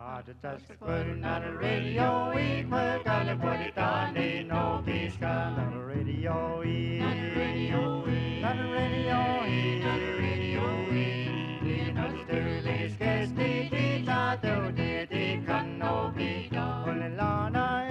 Just putting on the radio, we put on the body down, ain't no peace on the radio, on the radio, on the radio, on the radio, you know the Sterling Sketch, the Tato, the Canopi, Olilana,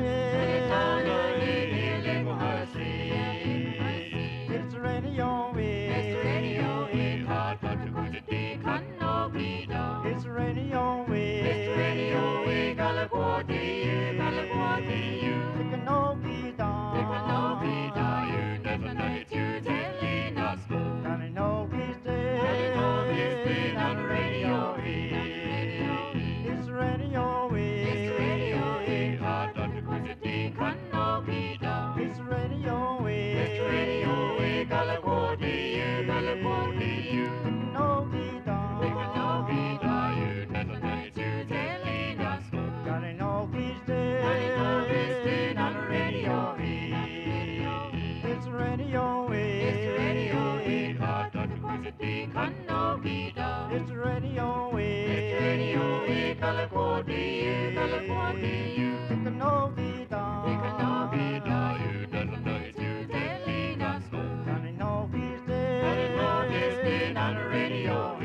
it's the radio, it's the radio, hot but the good the Canopi, it's the radio, it's the radio, Galaguati, the Canopi, the Canopi, you never know it, you telling us, Johnny Novi's dead, on the radio, it's the radio, it's the radio, hot but the good the Canopi, it's the radio, it's the radio, Galaguati, you Canopi, the Canopi, you never know it, you telling us, Johnny Novi's dead, on the radio, it's the radio, it's the radio, hot but the good the Canopi, it's the radio, it's the radio, Galaguati, you Canopi, you never know it, you telling us, Johnny Novi's dead, on the radio,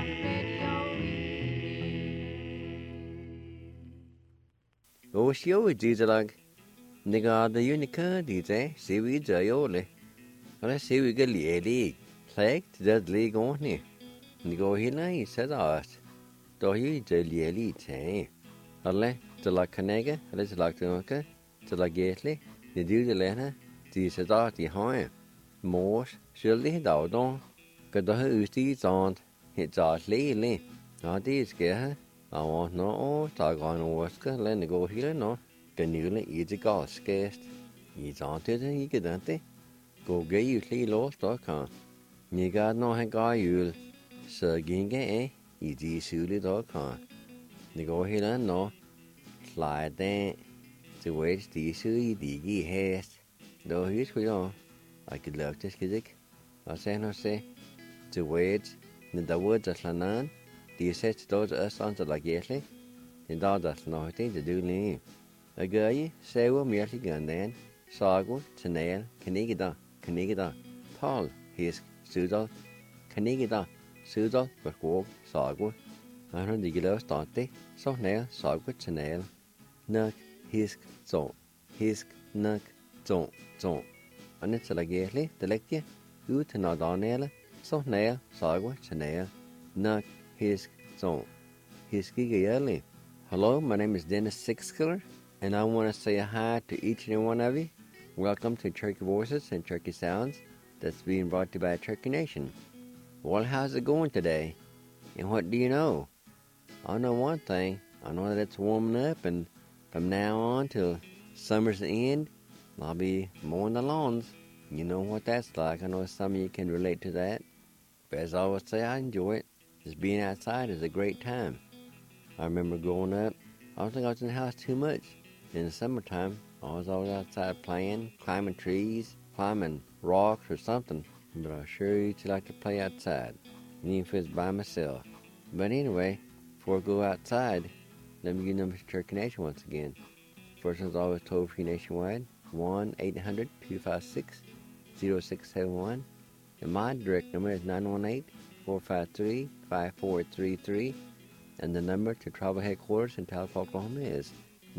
Oshio Gizalag, Niga the Unica, DJ, see we Jayole. And I see we get Lady, Plague to that league on here. Nigo Hila, he said, Do you Jelly, say? Alle, to la Canega, let's like the Unca, to la Gately, the do the letter, the said, the high. Morse, surely down, got the hoosties on, it's out lately. Not these scare. I want no tag on Oscar, let go here, no. Can you let easy gas scarce? He's on to the Gigante. Go get you clear lost or can't. You got no hang guy you'll. Sir Ginga, easy suited or can't. The go here, no. Slide there. To wait the sui diggy haste. Though he's we are. I could love this kizik. I say no say. To wait. The woods of Lanan. Die zet dood us aan te lageren, en dat is nog niet te doen. Een guy, zeeuw meerlijk gaan dan, sago, toneel, kanigida, tal, hisk, sudal, kanigida, sudal, verkoop, sago, en hun die geloof stante, zo neel, sago, toneel, nuk, hisk, nuk, zo. En het te lageren, de lekje, uit en nadanele, zo neel, sago, toneel, nuk, Hisk Zone. Hiski. Hello, my name is Dennis Sixkiller, and I want to say hi to each and every one of you. Welcome to Turkey Voices and Turkey Sounds that's being brought to you by Turkey Nation. Well, how's it going today? And what do you know? I know one thing. I know that it's warming up, and from now on till summer's end, I'll be mowing the lawns. You know what that's like. I know some of you can relate to that. But as I always say, I enjoy it. Just being outside is a great time. I remember growing up, I don't think I was in the house too much. In the summertime, I was always outside playing, climbing trees, climbing rocks or something. But I sure used to like to play outside, even if it's by myself. But anyway, before I go outside, let me give the number to Turkey Nation once again. First one's always toll free nationwide, 1-800-256-0671. And my direct number is 918-453-5433, and the number to Tribal Headquarters in Tulsa, Oklahoma is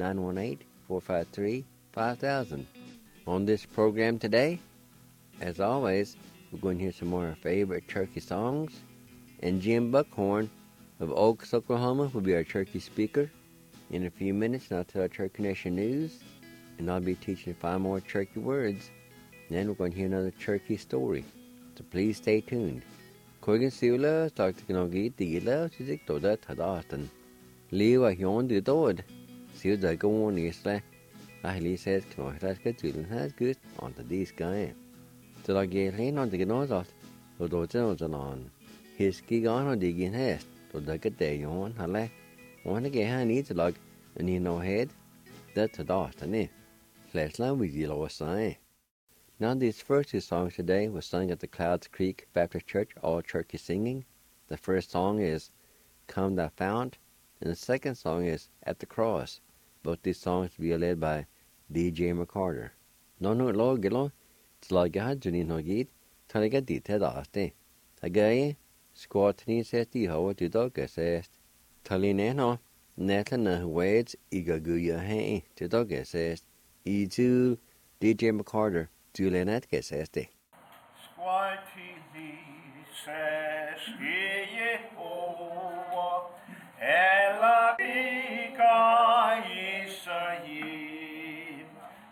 918-453-5000. On this program today, as always, we're going to hear some more of our favorite Turkey songs, and Jim Buckhorn of Oaks, Oklahoma will be our Turkey speaker. In a few minutes, I'll tell our Turkey Nation news, and I'll be teaching 5 more Turkey words. Then we're going to hear another Turkey story, so please stay tuned. Kogan Sula started to get the love to the Toda Tadastan. Leo a yon the Dod. See the go on yesterday. He says, come on, that's good, and has good on the this guy. So I get in on the Gnos of the Dodgers on. His gig on the gin has to the good day on. I like one to get her needs a log, and you know head. That's a Dastan, eh? Let's learn with you, Lois say. Now, these first 2 songs today were sung at the Clouds Creek Baptist Church, all Turkey singing. The first song is Come Thou Fount, And the second song is At the Cross. Both these songs will be led by DJ McCarter. No lo gilo, tlaga Junin Hogit, Tanaga Dita Daste. Again, Squatney says the Howard to Dogga says, Talineno, Netlana Wades, Igaguya Hay, to Dogga says, E2 DJ McCarter, Julianet says the. Squatty says, Yehovah, Ella Ika Yisayim,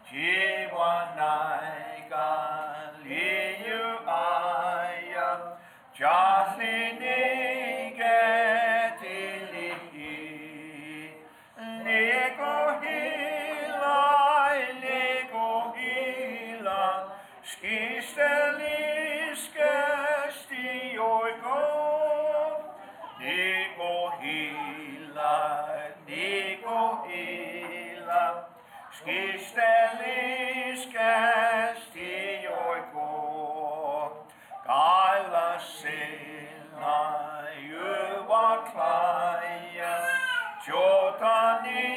Jiwanaiga Liu Aya, Jathini Getilihi, Nego Hila, Skistelis Gestioigo, Nego Hila, Skistelis Gestioigo, Gaila Sila, Yuwaklaya, Jotani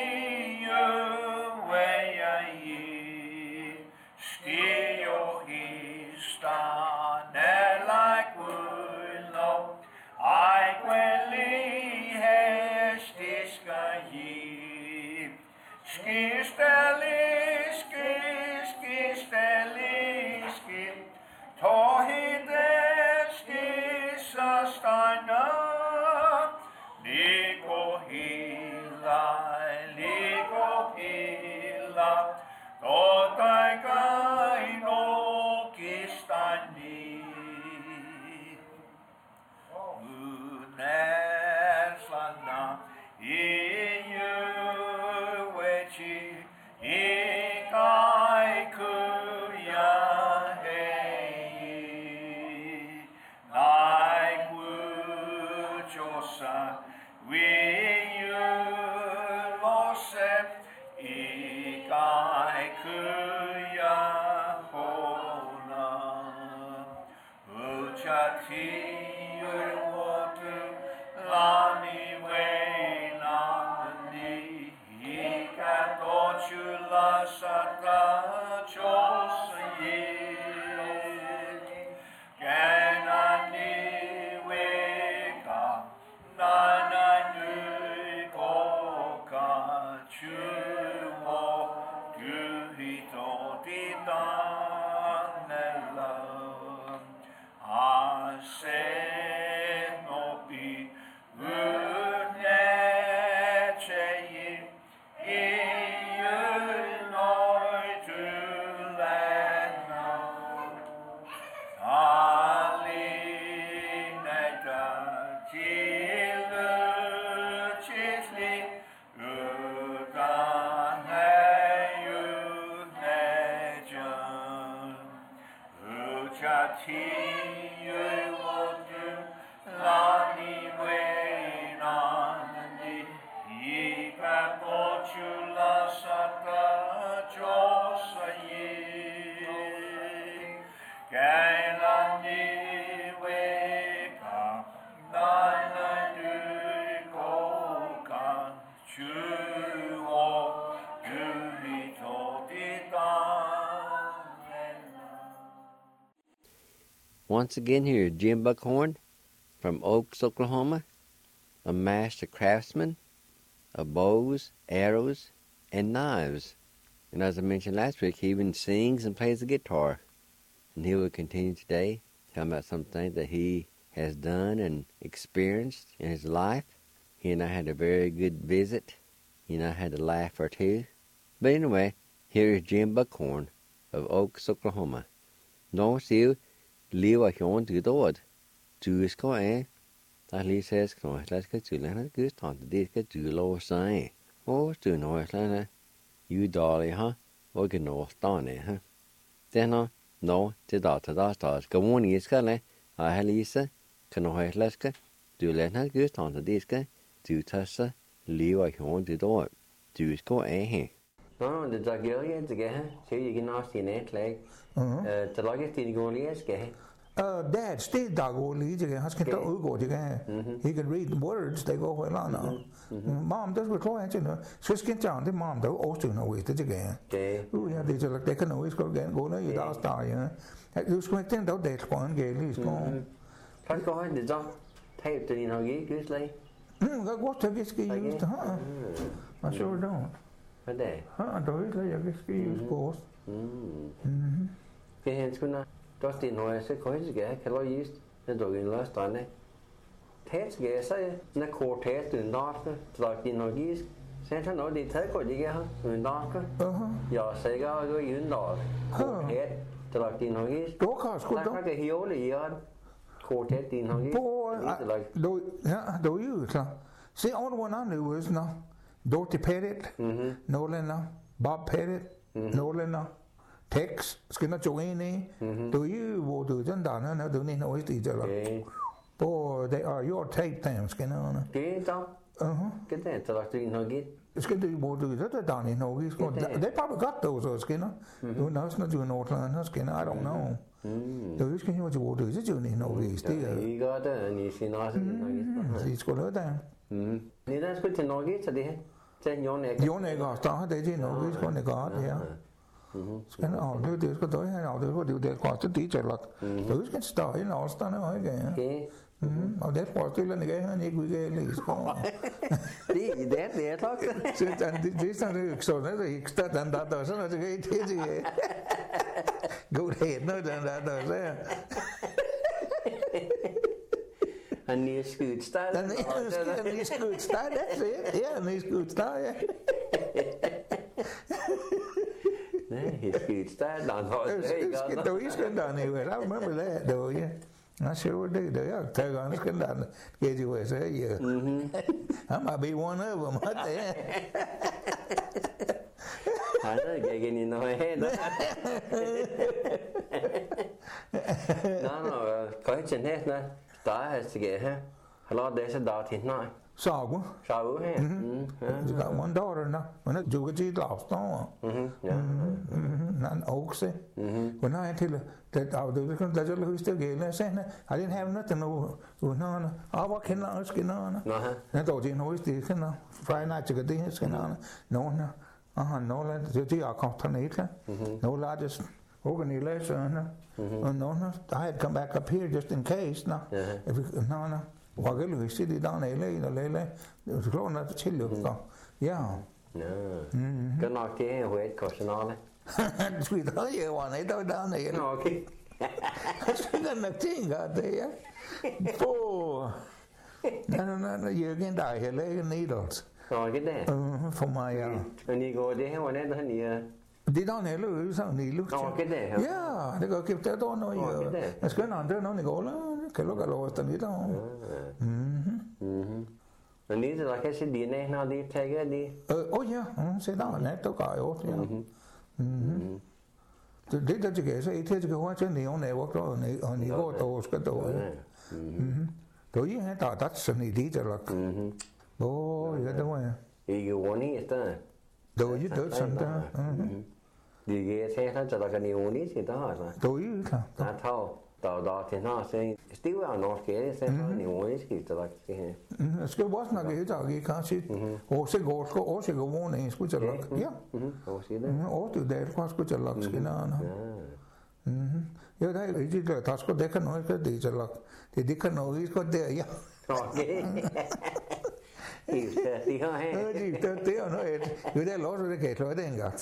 Yuweyayi, Skio Histanela Gulo, Aikweli Hestiskayi, Skisteliski, Tohideski Sastana, Liko Hila, Totai no Kistani, Uneslana, Wechi, Ikai Kuya Hei, Naikwujosa, Lose, Ikai Kuya Hona, Uchati Urwotu, Lani Wainani, Ikatochula Sata Chosayi, Ganani Weka, Nananu Koka, Chuo, Duhito Titanela, Ase Nopi, Unecheyi, Once again, here is Jim Buckhorn from Oaks, Oklahoma, a master craftsman of bows, arrows, and knives. And as I mentioned last week, he even sings and plays the guitar. And he will continue today, talking about something that he has done and experienced in his life. He and I had a very good visit. He and I had a laugh or two. But anyway, here is Jim Buckhorn of Oaks, Oklahoma. Nå sier Liva Hjon til dåd. Du skal da Lee says, let's get to Lana Goose Taunt, the get to low sign. Oh, do know it, Lana. You dolly, huh? Or get north down huh? Then, no, the daughter stars. Go on, is gonna. I had Lisa, can no head leska. Do Lana Goose Taunt, the disc, do Tessa, Liva Hjon til dåd. Du skal No, the dog yet to get her. So you can ask in it, like, the luggage didn't go in the Dad, Steve Dago Lee, han skal ikke udgå det her. He can read words, they go well on. Mom, das wird klar ikke noget. Så skal ikke det mom, der også noget det her. Ja, det er det kan noget skal gerne gå ned i der står ja. Du skal ikke den der det på en gæld så. Kan gå hen det så. Tag det din hagi, gyslig. Godt godt det skal use det her. Man sure don't. Hvad det? Der er jeg skal use på. Cái hen skulle na. Đó tiền hồi sẽ có gì cả, cái lo gì, nên rồi cái lo toàn này. Test cái sẽ nó core test từ đó cơ, rồi tiền hồi gì, sẽ thấy nói đi thấy có gì cả, từ đó cơ. Giờ sẽ có cái gì đó, core test, rồi tiền hồi gì. Đó cả, nó có cái hiếu là gì anh? Core test tiền hồi gì. Đối sao? See, all one I knew was no, Dorothy Pettit, Nolan, Bob Pettit, Nolan. Tex skal nó chung in đi, đối với bộ từ chân đàn nó tự nhiên nói gì cho là, bo they are your tape times cái nó. Cái đó, cái này cho là chuyện nói cái. Skal du bộ từ rất là đàn nói cái, they probably got those cái nó, nó chưa nói là nó cái nó I don't know. Đối với cái mà bộ từ rất chưa nói cái thì. Cái đó là xin nói cái. Thì có nữa ta. Nên là cái nói cái sao đi? Trên nhóm này. Nhóm này có, tao thấy chỉ nói cái con này có thế. Skal det skal døje her, og det er godt til det lagt. Du skal stå i afstand og ikke. Og det var til den ikke han ikke udgav lige så. Det er klart. Så det er sådan det så det ikke start den der så det er det. God helt noget den der så. Han er skudt start. Han er skudt start. Ja, han er skudt start. He's good. Stand on He's good down here. I remember that, though, yeah. I sure do. I'll tell you, I'm good down get you with say, yeah. I might be one of them, what the hell? I know you're getting in the head. No, question hết nè. Đó là sự kiện ha. Hello, there's a dot in now. Sagu. Sagu ha. You got one daughter now. When it do get lost on. Not oaks. When I tell you that I do the little who's still getting I didn't have nothing to no. I walk in on skin on. I told you no, it's the Friday night to get the skin on. No, no, the I can't no largest organization. No, I had come back up here just in case. No, no. Hoặc cái lưỡi xí đi down này lấy lúc nó chết lưỡi con, yeah. Cái nào kia huế có sao nó đấy. Suy tới giờ hoàn ấy tôi down này. Nó kia. Suy gần được chứ cả thế á. Phô. Nó giờ cái đại hệ lấy cái needles. Rồi cái đấy. For my. Anh go đi hay này nó nhỉ. Đi down này lưỡi sao nhỉ lúc. Cái đấy. Yeah, để có kịp tới đó nó giờ. Nó cái nào đó nó gọi là cái lúc là tận đó. Anh đi là cái gì này nào đi thay cái đi. Yeah, sẽ đó này tôi gọi ốt nha. Thế đó chỉ cái thế cái hóa chất này ông này quốc đó này ông này có tổ cái tổ. Tổ gì hết ta tắt sinh đi cho là. Bố cái đó mà. You want it đó. Tổ gì đó sinh ta. Đi cái xe nó cho là cái nhiều ní thì đó rồi. Tổ gì ta. Ta thâu. Đó thì nó sẽ still ở nó cái sẽ có nhiều cái gì đó cái. Skal også nok ikke tage kanskje. Og så går vågen skulle til lok. Ja. Og det der kan skulle til lok skinner. Ja, der er ikke det der skal det kan noget det til lok. Det kan noget skal der ja. Okay. Det har han. Det er noget. Jo det lå så det kan klare det engang.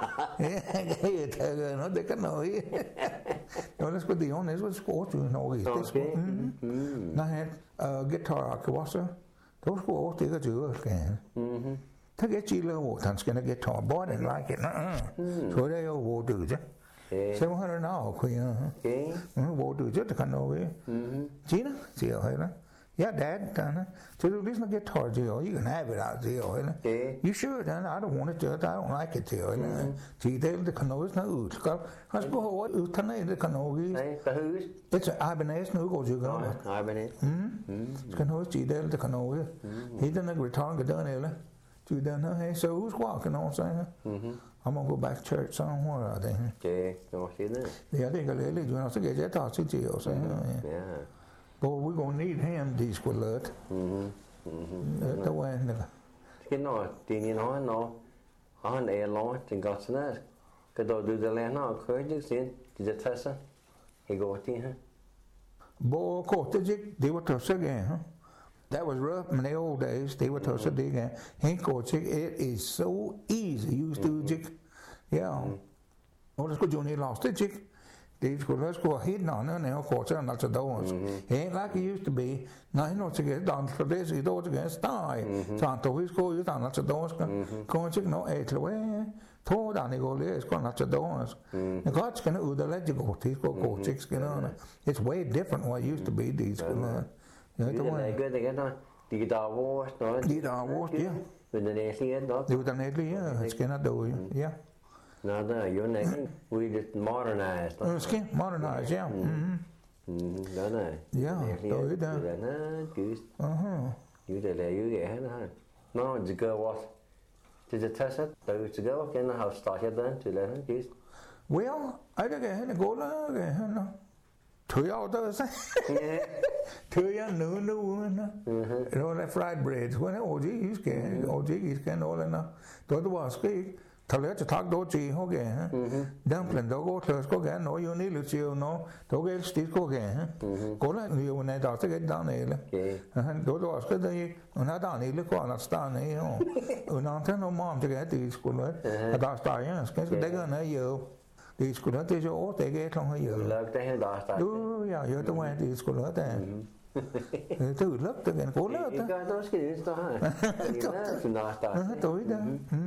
Ja, det kan noget. Ja, det skulle det jo næsten sport jo noget. Det skulle. Nej, guitar akkurat. Det skulle også det kan gøre kan. Det kan ikke lade han skal have guitar board and like it. Så det er jo hvor du det. Så har du noget kunne. Hvor du det kan noget. Gina, siger jeg. Yeah, Dad, so you listen to guitar, Jill. You can have it out, Jill. You sure, then? I don't want it, Jill. I don't like it, Jill. See, the canoes now. Let's go what tonight the canoes. It's an Ibanez no go, Jill. Ibanez. Canoes, Jill, the canoes. He didn't return the done, Ella. You don't know, hey, so who's walking on, saying? I'm gonna go back to church somewhere, I think. Okay, no, see that. Yeah, I think I let you know, so get that talk to you, so, Yeah. Boy, we're gonna need him, these squillet. The way, Cái nó tiền như nó hắn ấy lo trên góc nữa cái đồ đưa ra lên nó khơi chứ xin thìจะทัศน์ให้goที่ฮะ boy, caught the jig, they were tough again, huh? That was rough in the old days, they were tough again. He caught jig, it is so easy, you used to jig. Yeah. Oh, let's go, Johnny lost the jig. These go, let's go hitting on it, and they'll caught it, that's the doors. He ain't like he used to be. Now, he knows to get down for this, he does against die. Santo, he's go, you down, that's the doors. Going to no, 8 away. Throw down, he go, it's going, that's the doors. The God's going to let you go, he's go, go, chicks, get on. It's way different what it used to be, these go. Cái này cái nó đi đào vô nó đi đào vô chứ mình này thì đó điều này thì it's gonna do yeah no you này we just modernized it's modernized yeah đó này yeah tới đó nó cứ như thế là như vậy hết nó chỉ có what to the test it từ chỉ có cái nó how started then to let it is well I think cái go là cái nó Three hours, two young no, like fried bread. When OG can all enough. Don't was speak. Tell to talk do chi, okay, dumpling, don't go to go again, no, you need to you know, don't get still go again, go like you when I to get down there. Go to us, not down here, look on a stand, you know, no mom to get these school, about starting, they're gonna you. Đi school đó tôi cho they get không hay giờ. Lớp tới hết đó sao? Đúng, giờ tôi quen đi school đó ta. Từ lớp tới gần cố lớp ta. Cái đó cái gì đó ha? Tối đó.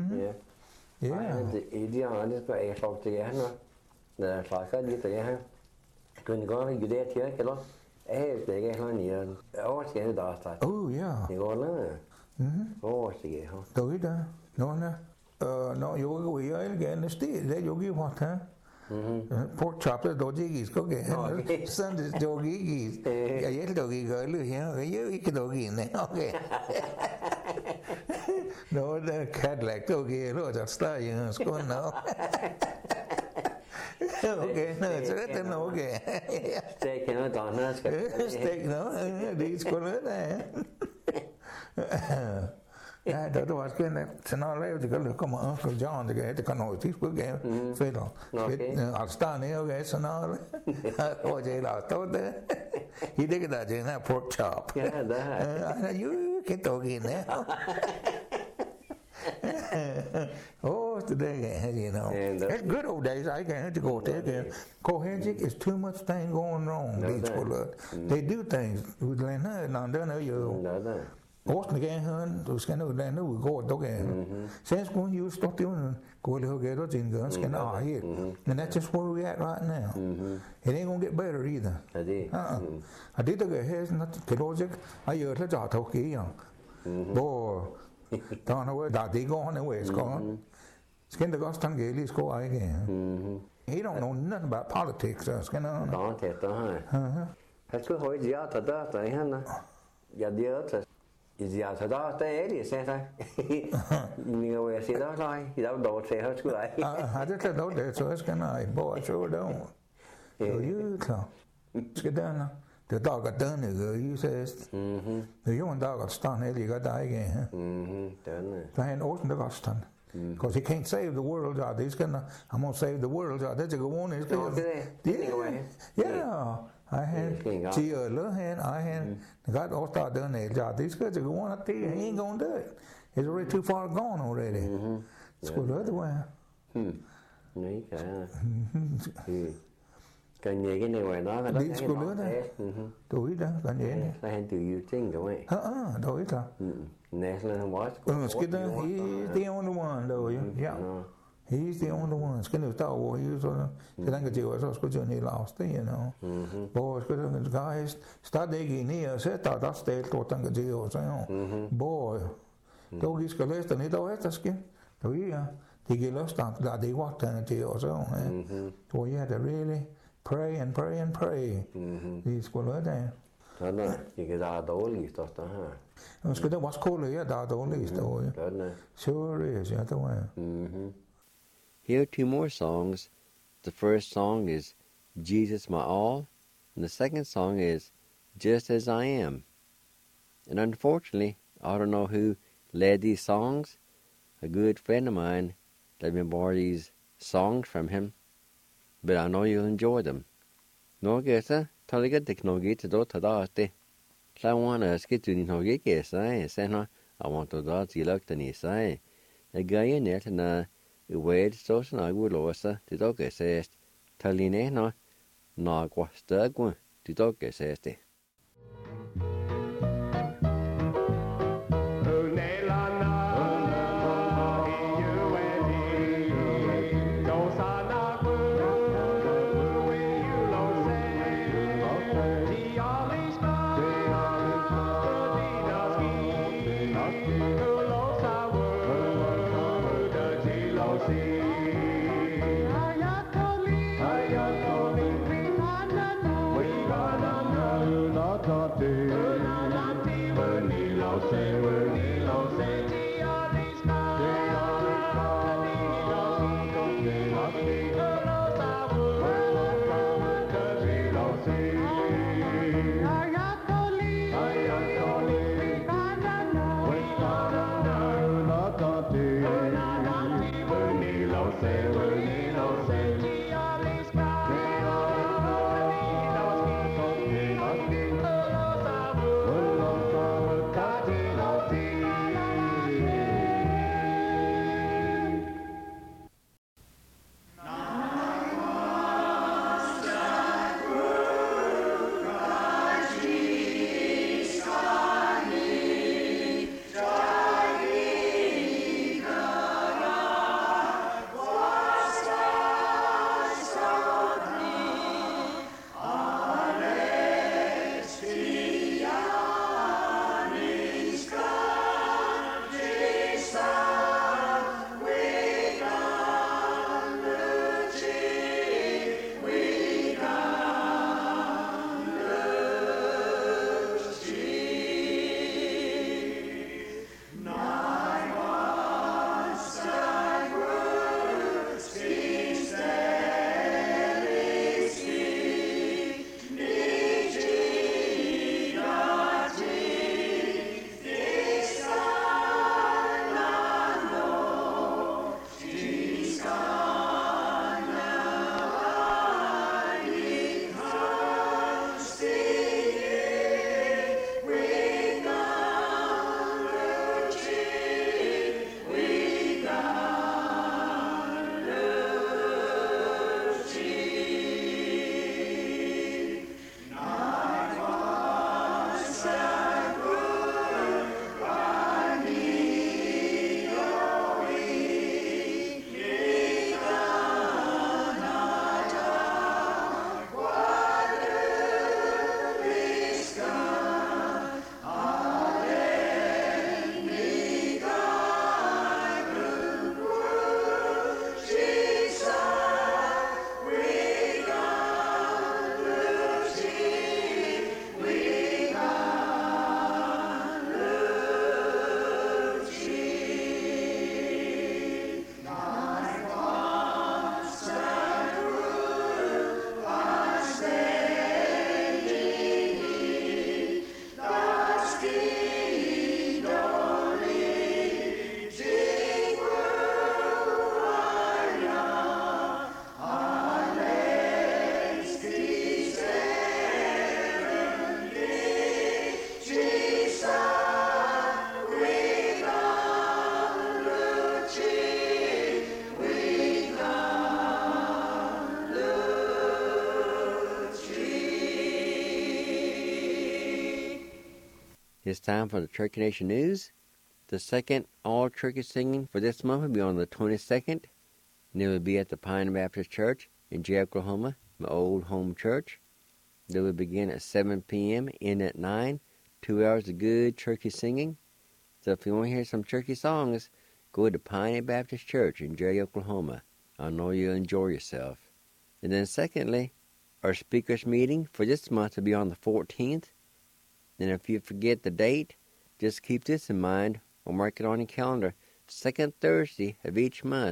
Yeah. Ý đi ăn đi phải ăn sầu thì nó là phải cái gì thì ha. Còn có cái gì đấy thì cái đó. Để cái nó nhiều. Cái đó sao? Oh yeah. Thì có nó. Cái ha. Tối đó. Nó no, you go here again. The state that you give what, huh? Pork chop, the doggies cooking. Sunday doggies. Yeah, yes, doggy girl. Yeah, you can doggy in there. Okay. No, the Cadillac doggy. Look, that's that. You know, it's going now. Okay, no, it's right then. Okay. Steak, you know, donuts. Steak, no, these color there. Đó was cái này sẽ nói lấy thì có được có một Uncle John thì cái nổi tiếng của cái phê rồi ở star này cái sẽ nói ôi vậy là tốt đấy he did that in that pork chop yeah that you cái tổ gì nè oh today you know it's good old days I can't go take it Kohenjik is too much thing going wrong they do things with Lena non đó nữa you Åsne kan han, du skal nu lande ud går dog af. Sen skulle you stop doing go to get it in guns can here. And that's just where we at right now. It ain't gonna get better either. I did the here's not the logic. I heard the job talking young. Boy, don't know where that they go on the way it's gone. Skin the ghost and gaily go again. He don't know nothing about politics, skin on. Đó thiệt đó ha. Hết cứ hỏi gì thật đó tại hắn nè. Giờ nhớ thật. Giờ thật đó tới thì xe thôi. Nhiều người xe đó thôi, thì đâu đổ xe hết lại. I just said don't so it's gonna boy sure don't. So you so get down now. The dog got done you says. The young dog got stunned, he got die again. Done. Then Orson got stunned. Because he can't save the world out. I'm gonna save the world out. That's a good one. Yeah. I had she little hand, I had got all start doing that job. These guys are going up there, he ain't gonna do it. It's already too far gone already. Let's go the other way. Nghĩ cả cái gì cái này ngoài đó là đi school nữa đó. Tuổi đó cái gì này. Là hành từ yêu chính đúng không? Tuổi đó. Nè là watch. Cái đó he's the only one though. Yeah. He's the only one. It's going to start war. He was on the thing that you was going to lost, you know. Boy, the guys start digging here. Said that's the thought thing that you was, boy. Don't get the list and it all has skin. So yeah, they get lost on that they walked and it was on. So you had to really pray and pray and pray. These were there. Đó là cái đa đổ lý đó ha. It's good. What's called here? Đa đổ lý đó. Sure is. Yeah, the way. Here are two more songs. The first song is Jesus My All, and the second song is Just As I Am. And unfortunately, I don't know who led these songs. A good friend of mine let me borrow these songs from him, but I know you'll enjoy them. Nó gesa, taliga teknologi to do tadaste. Slawana skitu no geke sai, sena, I want to dot zilaktani sai. A guy in it na wade so snag would losa to dog says, Taline no, nagwa stagwa to dog says. It's time for the Turkey Nation News. The second all-turkey singing for this month will be on the 22nd, and it will be at the Pine Baptist Church in Jay, Oklahoma, my old home church. They will begin at 7 p.m., end at 9, 2 hours of good turkey singing. So if you want to hear some turkey songs, go to Pine Baptist Church in Jay, Oklahoma. I know you'll enjoy yourself. And then secondly, our speakers meeting for this month will be on the 14th. And if you forget the date, just keep this in mind or mark it on your calendar. Second Thursday of each month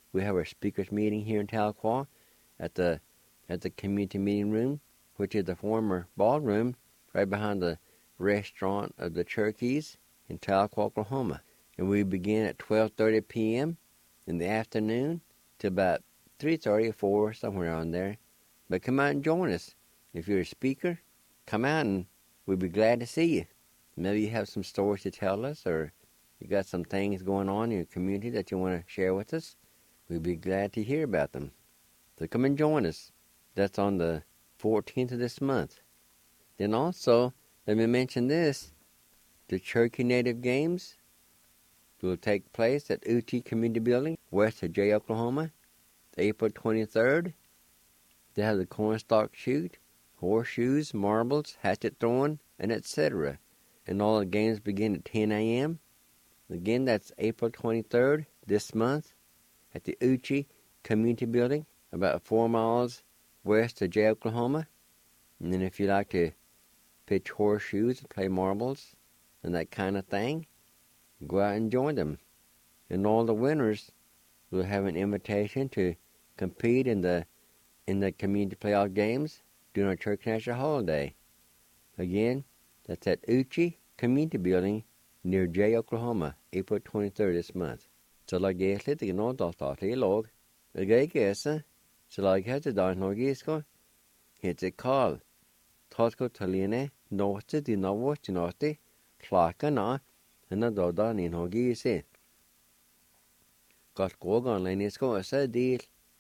we have our speakers meeting here in Tahlequah at the community meeting room, which is the former ballroom right behind the restaurant of the Cherokees in Tahlequah, Oklahoma. And we begin at 12:30 p.m. in the afternoon to about 3:30 or 4, somewhere on there. But come out and join us. If you're a speaker, come out and we'd be glad to see you. Maybe you have some stories to tell us, or you got some things going on in your community that you want to share with us. We'd be glad to hear about them. So come and join us. That's on the 14th of this month. Then also, let me mention this. The Cherokee Native Games will take place at Uchi Community Building, west of Jay, Oklahoma, April 23rd. They have the cornstalk shoot, horseshoes, marbles, hatchet throwing, and etc. And all the games begin at 10 a.m. Again, that's April 23rd this month at the Uchi Community Building, about 4 miles west of Jay, Oklahoma. And then if you like to pitch horseshoes and play marbles and that kind of thing, go out and join them. And all the winners will have an invitation to compete in the community playoff games during our Church National Holiday. Again, that's at Uchi Community Building near Jay, Oklahoma, April 23rd this month. Så la jeg litt nå datalig låg. Jeg gæsa, så la jeg hette da norgisko. Hette Karl. Tasko taline, nåte de navå til nåte, klaka na, enn da da ni norgisi. Galt gågan lenisko, så del.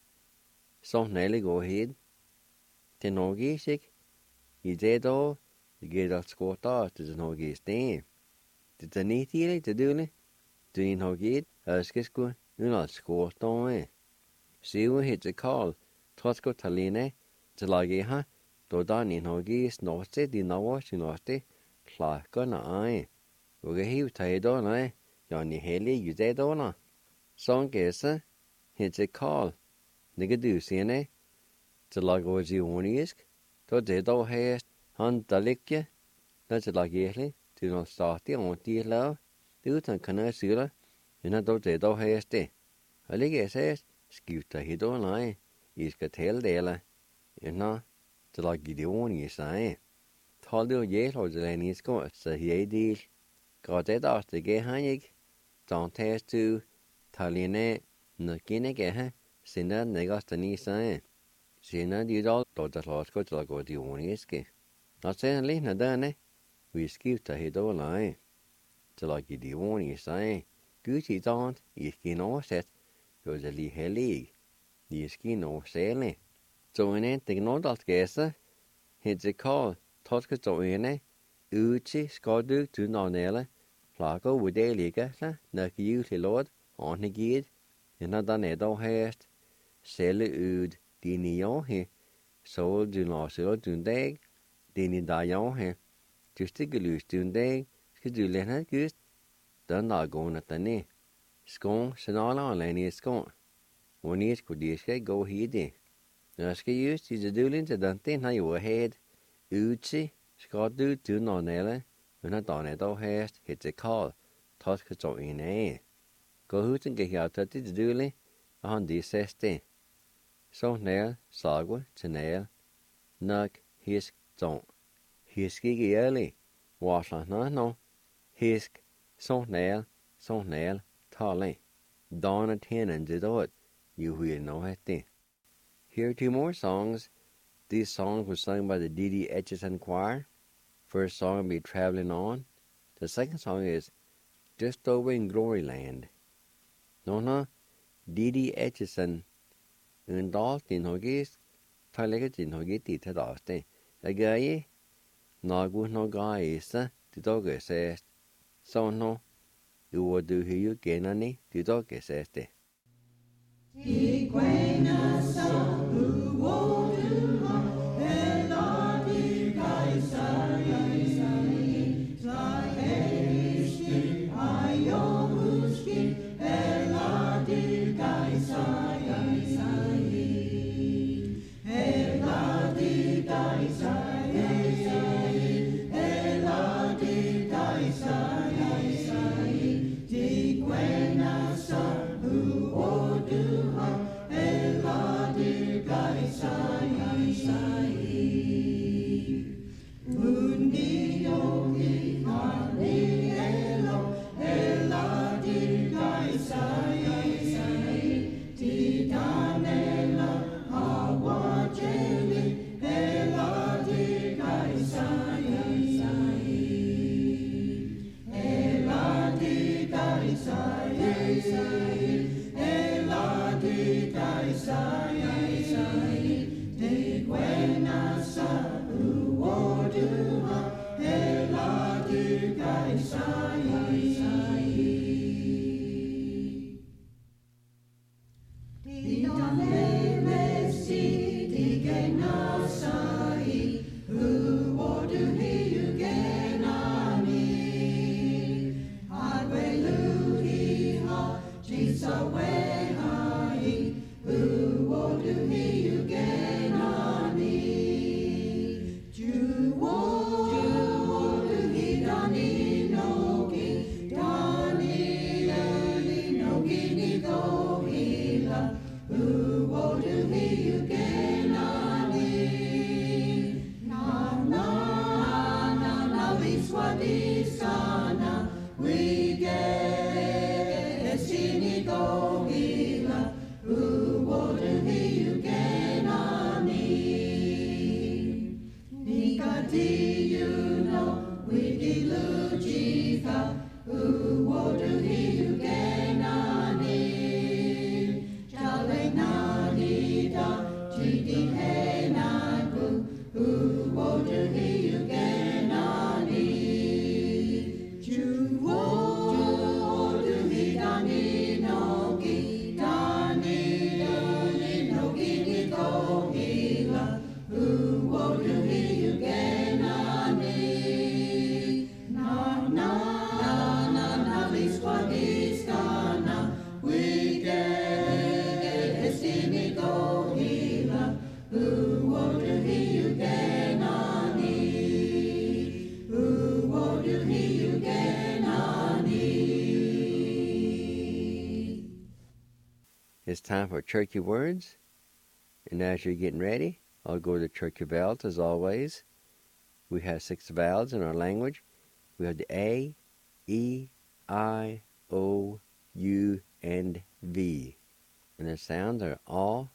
Sånn nelig gå hit. Til norgisik. I det da, det gir alt skåta til norgis det. Det er nittilig til dule. Du er norgit, øskesko, alt skåta. Sivu hette Karl. Tasko taline, så la jeg ha. Da da ni norgis nåte de navå til nåte, klaka na. Og jeg hiv ta i da na, ja ni helig i det da na. Sånn gæsa, hette Karl. Nigga du sine, til lag over zionisk, da det da hæst, han dalikje, da til lag egentlig, til noen stati og de lav, det uten kan jeg syre, men da det da hæst det. Og ligge sæst, skifta hit og nei, I skal tildele, enn til lag gideonisk seg. Tal det og gjeld og det nisko, så jeg del, ga det da til ge han jeg, da hæst du, taline, nøkkene ge han, Sinna negasta ni sae. Sinna di dal da lasko til gå di oniske. Na sen lihna dane. Vi skifta hido lai. Til gi di oni sae. Guti dant I skino set. Jo de li helig. Di skino sele. Så en teknodalt gæsa. Hette Karl toske så ene. Uti skal du til navnele. Plago vurdelige la. Nok jul til lord. Ånne gid. Enn da nedo hæst. Sælge ud dine johe, så du når dundag, dine da johe, du stikker lys dundag, skal du lade gust, den der gående denne. Skån, signaler og lande skån. Og ni skulle de skal gå hide. Når skal just i det dølen til den den har jo hed, udse, skal du når næle, men har denne dog hæst, hette Karl, taske så en af. Gå huden gik jeg til det døle, og han de sæste. Så nær, sagde til nær, nok hisk dog. Hisk ikke ærlig, varsler nå, hisk, så nær, tale. Donna tenen det dot, you will know it. Here are 2 more songs. These songs were sung by the D.D. Etchison Choir. First song will be Traveling On. The second song is Just Over in Glory Land. No, D.D. Etchison. En dag din hogis, talega din hogiti til daste. Jeg gøy, nagu noga isa, du dog sæst. Så no, du du hiu genani, du dog sæste. Who It's time for Churchy Words. And as you're getting ready, I'll go to the Churchy Vowels as always. We have 6 vowels in our language. We have the A, E, I, O, U, and V. And the sounds are A,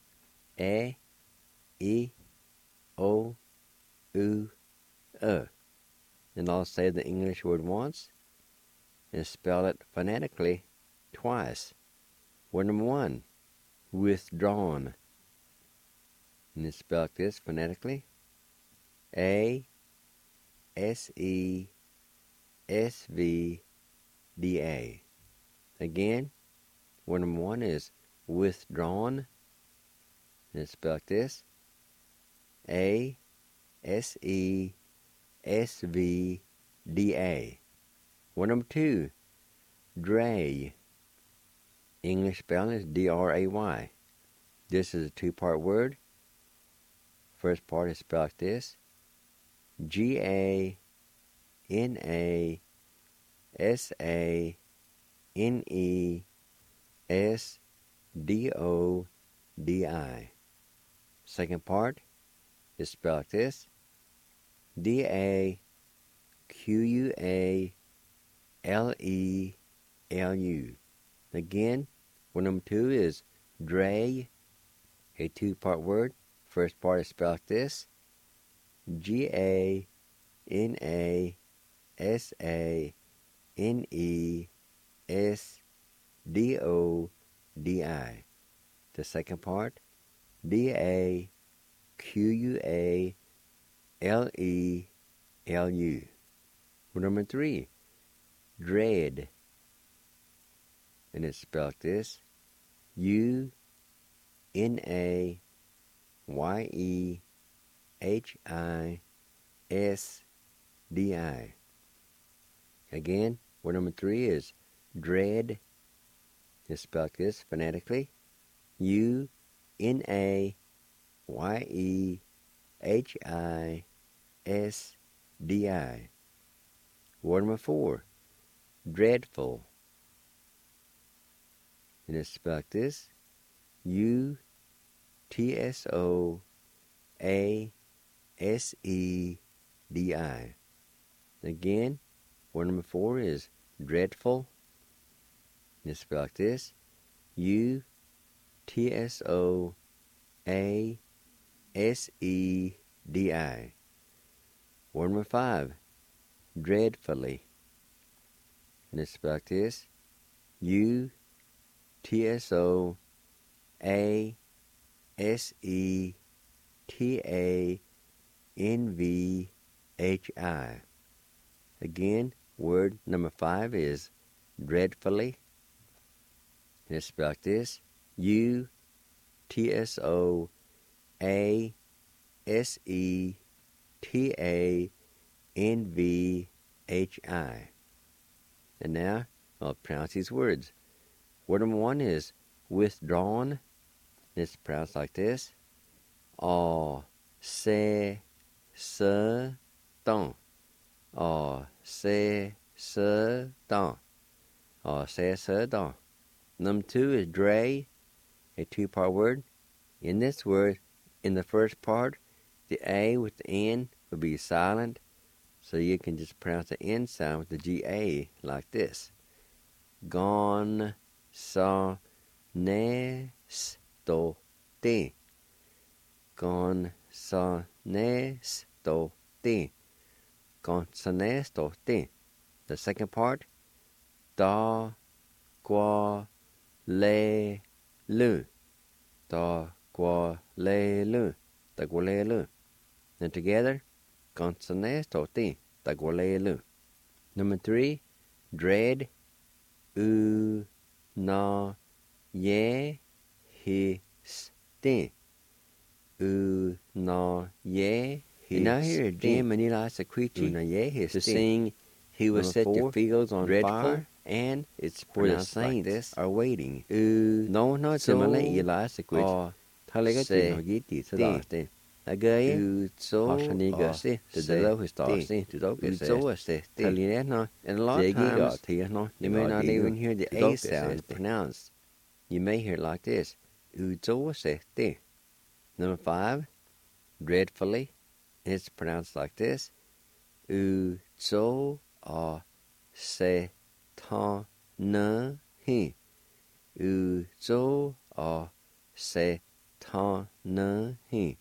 E, O, U, And I'll say the English word once and spell it phonetically twice. Word number 1, withdrawn. And it's spelled like this phonetically. A, S, E, S, V, D, A. Again, word number 1 is withdrawn. And it's spelled like this. A, S, E, S, V, D, A. Word number 2, dray. English spelling is D-R-A-Y. This is a 2-part word. First part is spelled like this. G-A-N-A-S-A-N-E-S-D-O-D-I. Second part is spelled like this. D-A-Q-U-A-L-E-L-U. Again, word number 2 is dray, a 2-part word. First part is spelled like this. G-A-N-A-S-A-N-E-S-D-O-D-I. The second part, D-A-Q-U-A-L-E-L-U. Word number 3, dread. And it's spelled like this. U-N-A-Y-E-H-I-S-D-I. Again, word number 3 is dread. It's spelled like this phonetically. U-N-A-Y-E-H-I-S-D-I. Word number 4, dreadful. And it's spelled like this. U-T-S-O-A-S-E-D-I. Again, word number 4 is dreadful. And it's spelled like this. U-T-S-O-A-S-E-D-I. Word number 5, dreadfully. And it's spelled like this. UTSOASETANVHI. Again, word number 5 is dreadfully. And it's spelled like this: UTSOASETANVHI. And now I'll pronounce these words. Word number 1 is withdrawn. It's pronounced like this: se don. Se don. Se don. Number 2 is dray, a 2-part word. In this word, in the first part, the A with the N will be silent, so you can just pronounce the N sound with the GA like this: Gon sa ne sto te. Gon sa ne sto te. Gon sa ne sto te. The second part, da qua le lu. Da qua le lu. Da qua le lu. And together, gon sa ne sto te. Da qua le lu. Number 3, dread. U na ye his te. U na ye his. And now here is Jim and Eli Sequici to sing He Will Set Your Fields on Fire, and it's for the saints like are waiting. No, not similar Eli Sequici. Talaga tinogiti sadaste. Agaya Hashaniga to the low historic to Doka Talinetno, and a lot of times you may not even hear the A sound pronounced. You may hear it like this: Uzoa. Number 5, dreadfully. It's pronounced like this: Uzoa se ta na hi. Uzoa se ta na hi.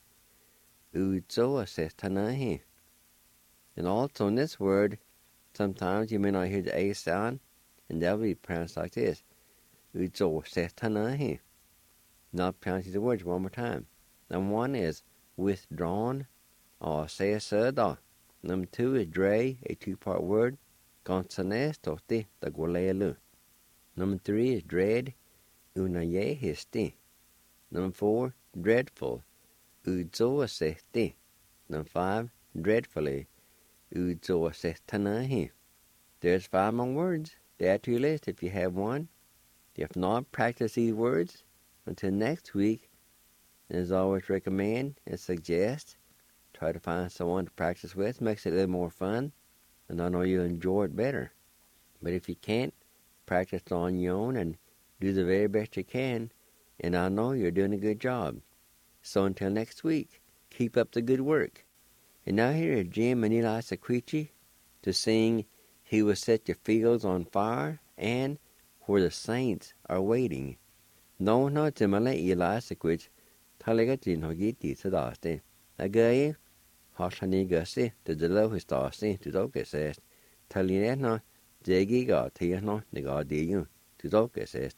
Uzoa se ta na hi. And also in this word, sometimes you may not hear the A sound, and that will be pronounced like this: Uzoa se ta na hi. Now pronouncing the words one more time. Number 1 is withdrawn, or se da. Number 2 is dray, a 2-part word. Gonsanes tosti da golelu. Number 3 is dread, unaye histi. Number 4, dreadful, uzoa sehti. Number 5, dreadfully, uzoa sehtanahi. There's 5 more words to add to your list if you have one. If not, practice these words. Until next week, as always, recommend and suggest, try to find someone to practice with. Makes it a little more fun, and I know you'll enjoy it better. But if you can't, practice on your own and do the very best you can, and I know you're doing a good job. So until next week, keep up the good work. And now here is Jim and Eli Sequici to sing He Will Set Your Fields on Fire and Where the Saints Are Waiting. No, not to Malay Eli Sequici, Taligati Nogiti Sadaste. Again, Hashanigasi to the low historic to Doka says, Talinetno, Jegiga, Tiano, Negadiu, to Doka says.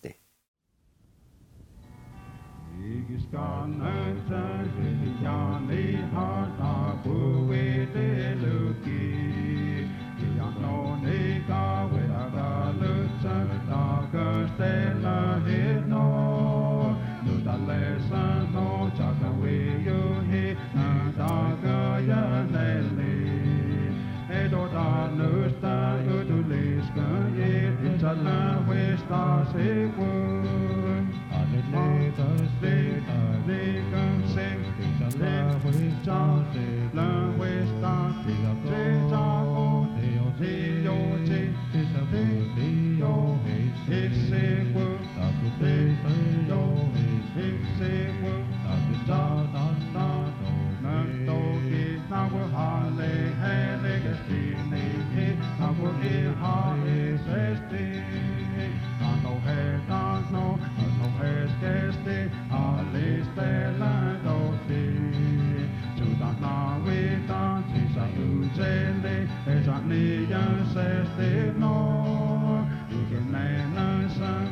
Says no, you can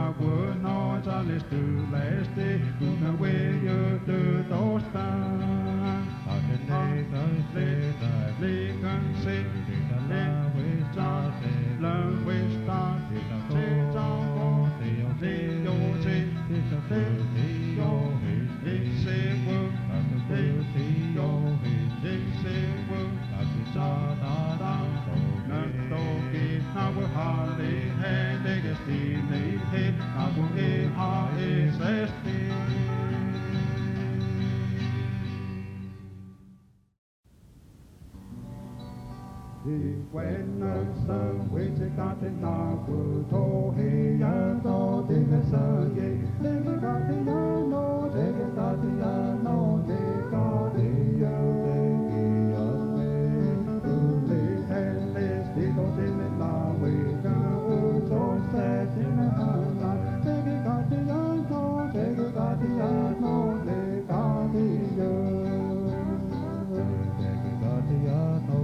vừa nói ra list từ list đi cùng là quê như từ tốt ta ta đến đây tới lê tại lê căn sinh thì ta lê quê cha thì lơ quê ta thì ta chế cha có thì ông lê yo chế thì ta lê thì yo thì lê sẽ vương ta lê thì yo thì lê sẽ vương ta thì cha ta đang nên tô kỳ na vừa hà lê hè lê cái gì lê hè na vừa e ha e sẽ thì quen sơn quê chế ca tên ta vừa thô hi ya tô tên cái sơn ye tên cái ca tên ya no tên cái ca tên ya no tên ca tên ya tên kỳ ya tu lê hè lê đi tô tên la quê ca ư tô sẽ tên ha la tên cái ca tên ya no tên cái ca tên ya no tên ca tên ya tên cái ca tên ya no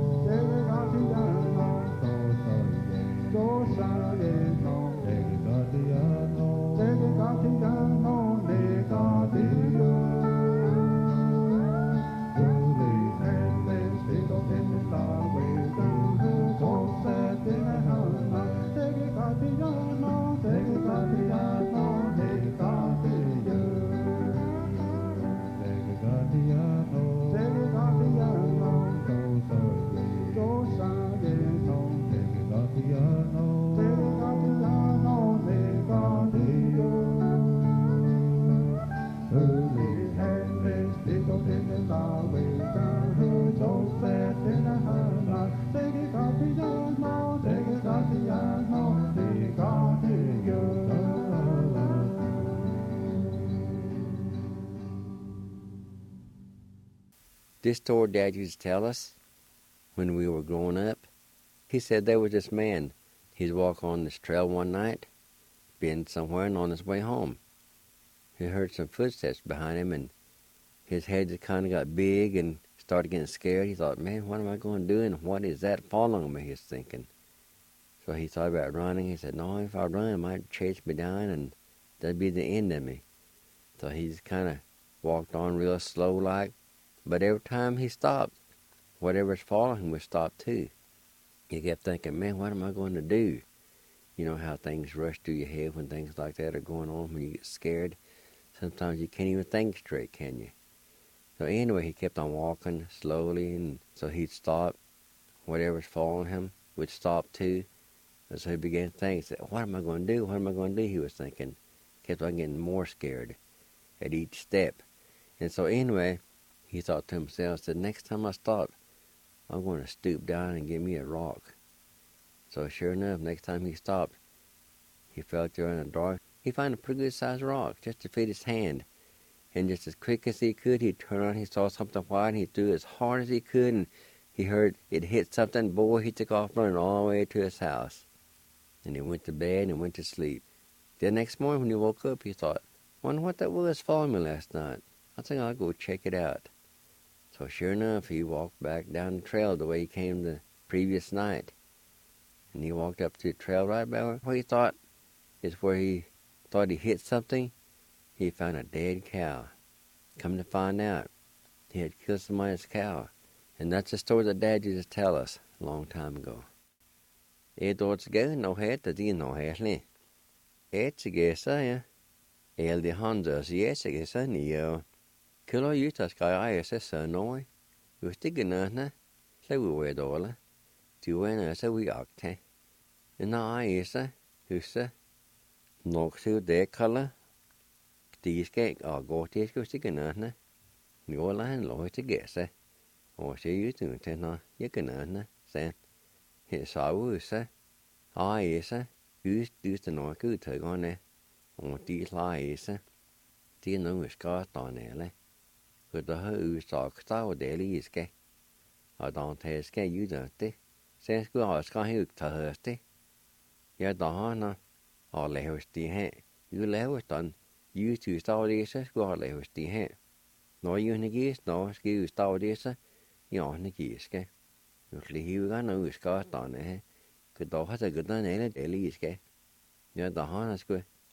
This story Dad used to tell us when we were growing up. He said there was this man. He'd walk on this trail one night, been somewhere, and on his way home, he heard some footsteps behind him, and his head just kind of got big and started getting scared. He thought, man, what am I going to do, and what is that following me, he was thinking. So he thought about running. He said, no, if I run, it might chase me down, and that'd be the end of me. So he just kind of walked on real slow-like, but every time he stopped, whatever's following him would stop too. He kept thinking, man, what am I going to do? You know how things rush through your head when things like that are going on, when you get scared. Sometimes you can't even think straight, can you? So anyway, he kept on walking slowly, and so he'd stop. Whatever's following him would stop too. And so he began to think, what am I going to do? What am I going to do? He was thinking. Kept on getting more scared at each step. And so anyway, he thought to himself, said, next time I stop, I'm going to stoop down and get me a rock. So sure enough, next time he stopped, he felt there in the dark. He found a pretty good-sized rock just to fit his hand. And just as quick as he could, he turned around, he saw something white, and he threw as hard as he could, and he heard it hit something. Boy, he took off running all the way to his house. And he went to bed and went to sleep. The next morning when he woke up, he thought, wonder what that was following me last night. I think I'll go check it out. So sure enough, he walked back down the trail the way he came the previous night. And he walked up to the trail right by where he thought is where he thought he hit something. He found a dead cow. Come to find out, he had killed somebody's cow. And that's the story that Dad used to tell us a long time ago. Edwards go no head to the no headly. It's a guess, yeah. El de Hondas, yes, I guess I knew. Kilo Utah Sky ISS, no. You was digging on, so we were dollar. To when I said we octane. And now I is, who's no to their color. These cake or go to go sticking on, your line low to guess, or see you to ten, you can earn, say. His hours, I is, who's do the no good to go on there. On these lies, do you know it's got on there? Could the who's talk style daily is gay. I don't tell skay you dirty. Says go on sky hook to thirsty. Ya dahana, or lehos the hat. You lehos done. You two style this, go on lehos the hat. No you in the geese, no ski style this, you on the geese gay. Usually you got no got on there. Could do has a good one daily is gay. Ya dahana square.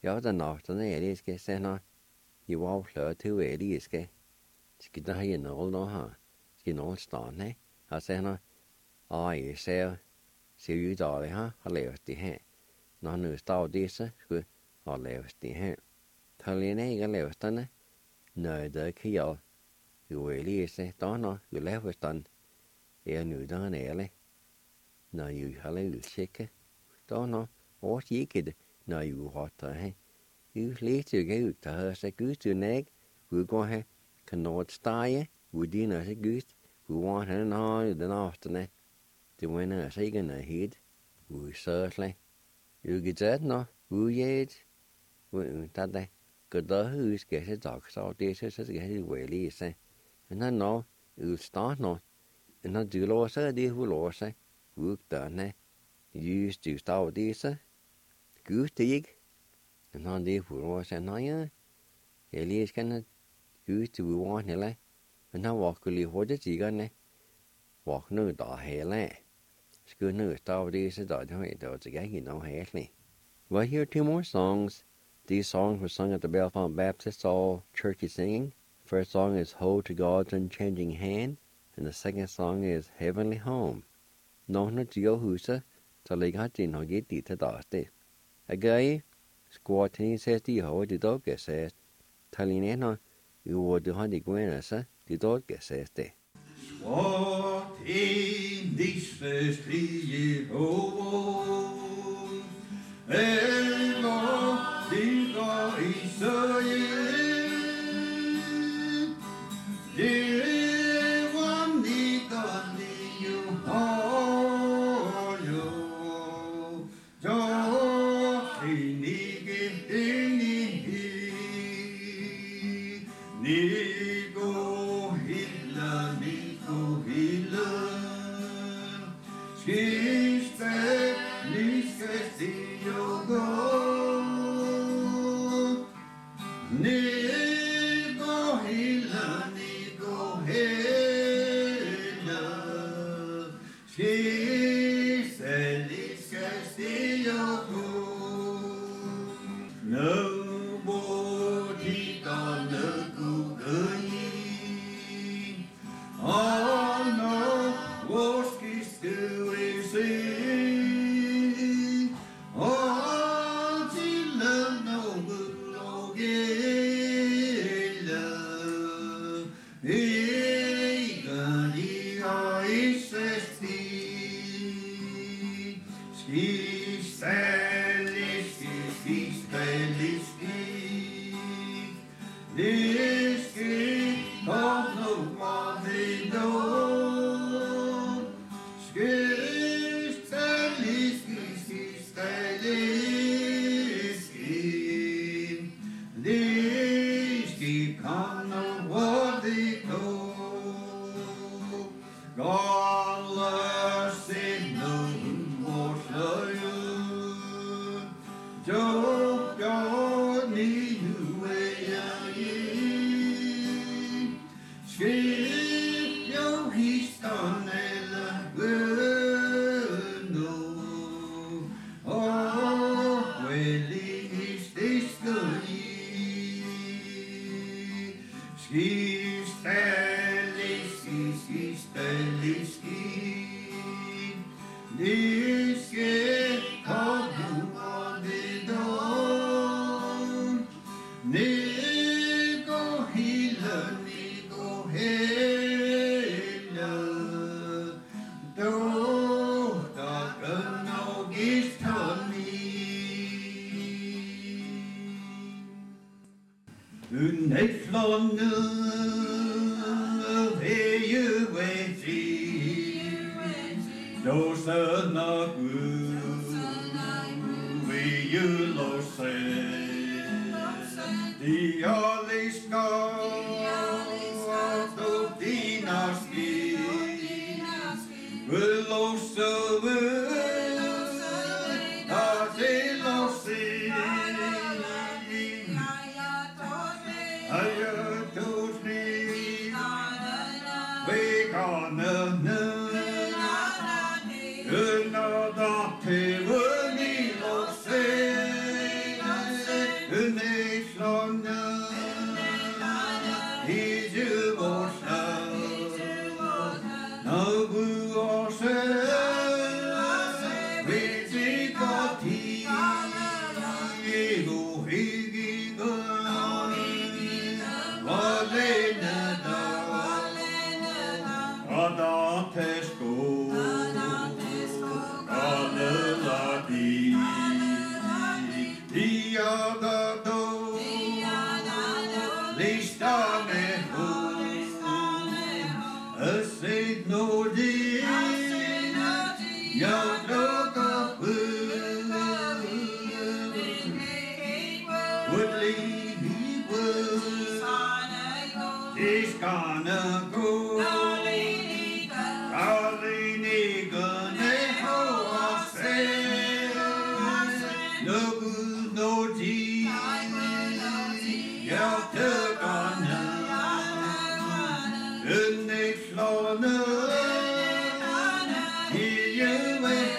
giờ ta nói cho này đi cái xe nó yêu vào lỡ thứ về đi cái cái đó hay nó nó ha cái nó start này họ xe nó ai xe siêu ưu đỏ đấy ha họ lấy thì hết nó nửa tàu đi sao cứ họ lấy thì hết thời gian này cái lấy tao này nơi đợi khi giờ về đi xe đó nó cứ lấy về tận để nửa đó này lấy nơi yêu họ lấy xe cái đó nó ó chỉ cái nơi yêu họ thôi cứ lấy từ cái thợ sẽ cứ từ nét vừa qua hay cái nốt style vừa đi nữa sẽ cứ vừa qua hay nó để nó từ này thì when nó sẽ cái này hit vừa sơ lại vừa cái chết nó vừa dễ vừa ta đây cái đó hư cái sẽ đọc sau đi sẽ cái về đi sẽ nó start nó nó chỉ lo sẽ đi vừa lo sẽ vừa tới này use to start đi sẽ cứ tiếc nó đi vừa lo sẽ nói á cái lý cái nó cứ từ qua này lại nó walk cái lý hóa chất gì cái này walk nơi đó hè lại cứ nơi start đi sẽ đợi cho mày đợi cái gì nó hè này. Well, here are two more songs. These songs were sung at the Bellefonte Baptist All Churchy Singing. First song is Hold to God's Unchanging Hand, and the second song is Heavenly Home. Nó chiếu hữu sa, cho lấy hát trình họ ghét tỷ thế đó tê. Again, squat thì sẽ tí hậu thì tốt kể sẽ. Thay lý nét nó, yêu được họ đi quen là sa, thì tốt kể sẽ tê. Squat in this first year Ego dico Israel Dewan dico you hoyo Jo nige Nigo hilla Skiste niske stiyogo Nigo hilla Skiste niske stiyogo No body gonna go Oh no, Woski still is in. Oh, Tilla no Gugogela. Egani Oisesti. Ski Steliski, Ski Steliski. Liski, oh no, what they know. He's gonna go. Darling, gonna ho say. No good, no tea. Jag tog honom. Den är slående. I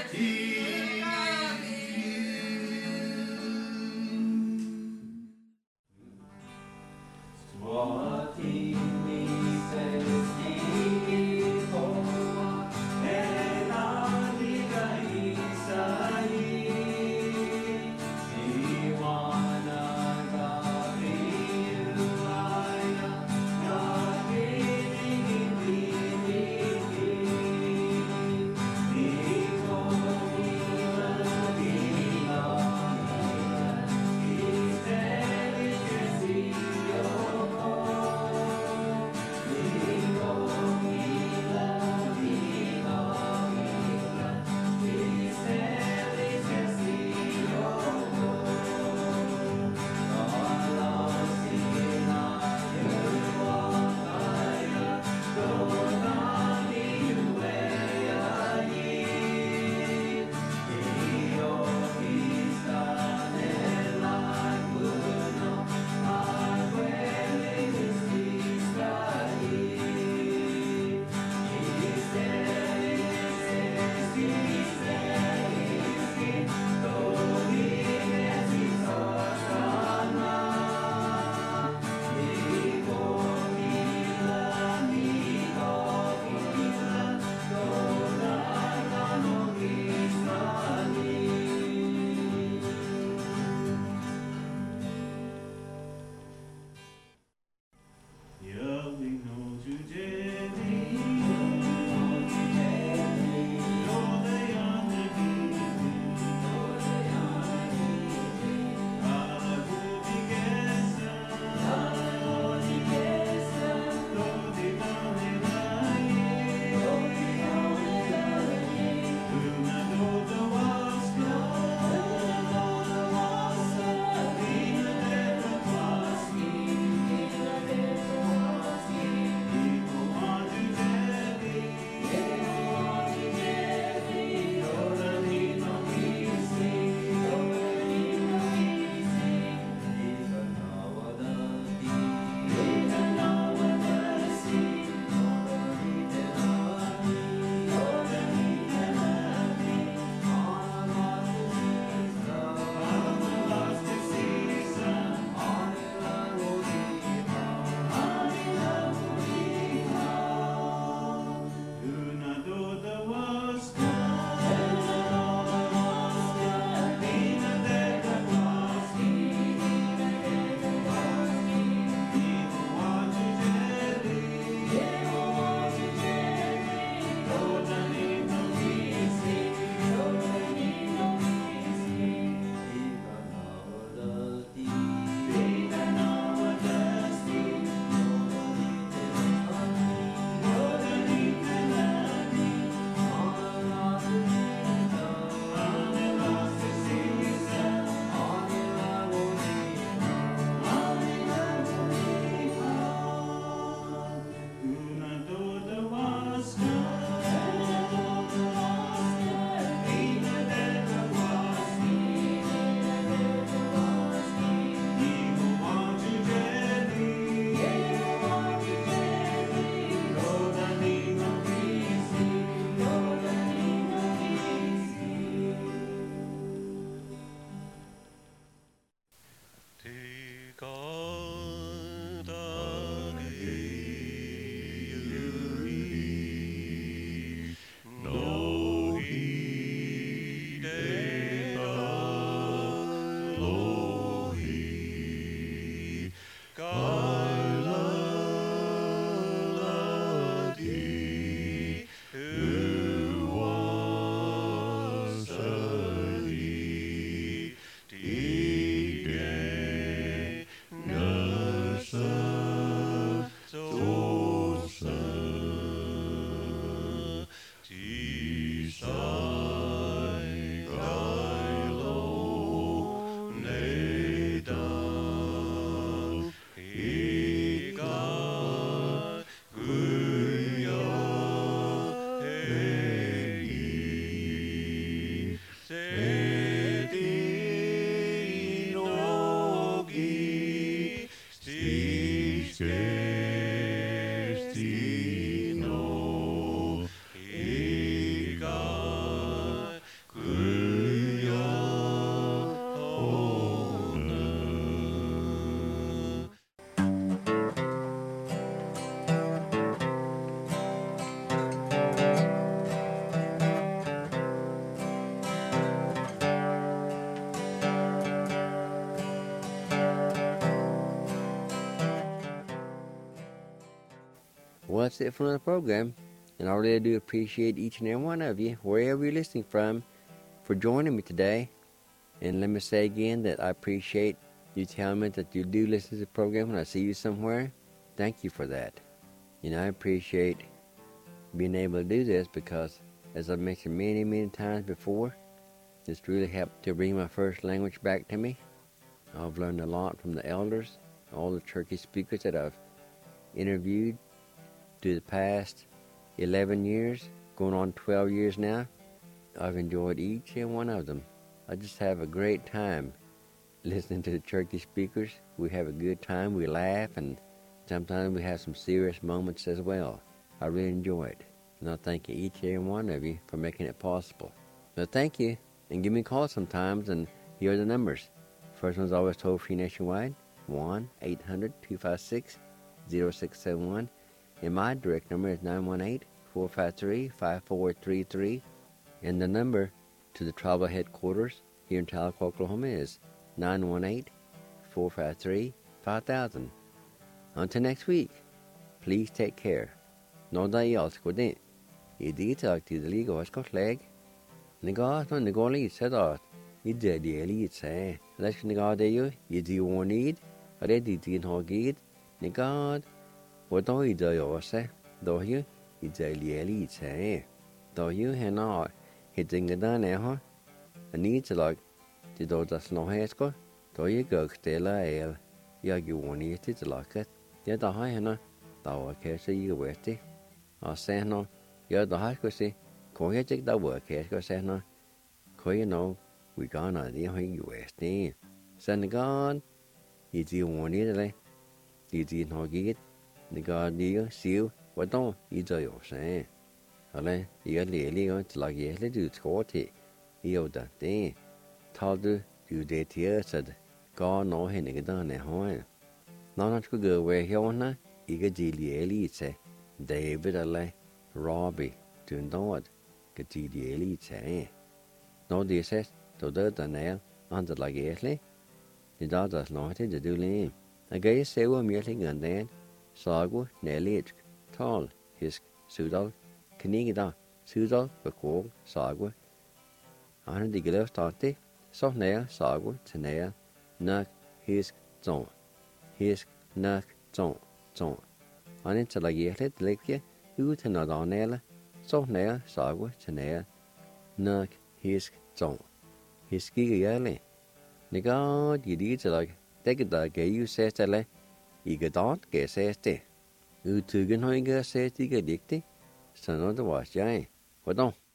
Setinogi, Stistino, Ega, Kuya, Well, that's it for the program. And I really do appreciate each and every one of you, wherever you're listening from, for joining me today. And let me say again that I appreciate you telling me that you do listen to the program when I see you somewhere. Thank you for that. I appreciate being able to do this because, as I've mentioned many, many times before, it's really helped to bring my first language back to me. I've learned a lot from the elders, all the Cherokee speakers that I've interviewed through the past 11 years, going on 12 years now. I've enjoyed each and one of them. I just have a great time listening to the Cherokee speakers. We have a good time, we laugh, and sometimes we have some serious moments as well. I really enjoy it. And I thank each and every one of you for making it possible. So thank you, and give me a call sometimes, and here are the numbers. First one's always toll-free nationwide, 1-800-256-0671. And my direct number is 918-453-5433. And the number to the tribal headquarters here in Tahlequah, Oklahoma is 918-453-5000. Until next week, please take care. Nå da I alt går det. I dit aktiv det ligger også godt leg. Negat no negolit sadat. I det de elit say. Let's negad you. I do want need. Ready din hogid. Negad. What do you do yourself? Do you? I det elit say. Do you hena hitting the done huh? I need to like the do das no hesko. Do you go stella el. Ya you want it to like it. Ja da hena. Da okay so you wait. I say no. Ja da hasko see. Ko he take da work hesko say no. Ko you know we gonna the how you west. Send God. I do want it le. I do no get. The God deal seal. What don't you do yourself? Alle, jeg lærer til at jeg du tror til. Jeg da det. Tager du det til så går når han ikke der er høj. Når han skulle gå ved hjørne, ikke de lærer til. David eller Robbie, du noget, kan de lærer til. Når det ses, så der nær, andre lager det der slår til det du lærer. Jeg gav se om jeg lægger den. Sagu, nærligt, tal, hisk, sudal. Knigda, sudal, bekog, sagu. Han de glæder startet, så nær sagu til nær, nok, hisk, zon. Hisk, nok, zon. Han til at give lidt lægge, ud til noget nærle, så nær sagu til nær, nok, hisk, zon. Hisk ikke jærlig. Negad, de lige til at dække der gav jo sæstale, ikke dot gav sæste. Udtyggen har ikke sæst ikke digte. Så når det var jeg. Hvordan?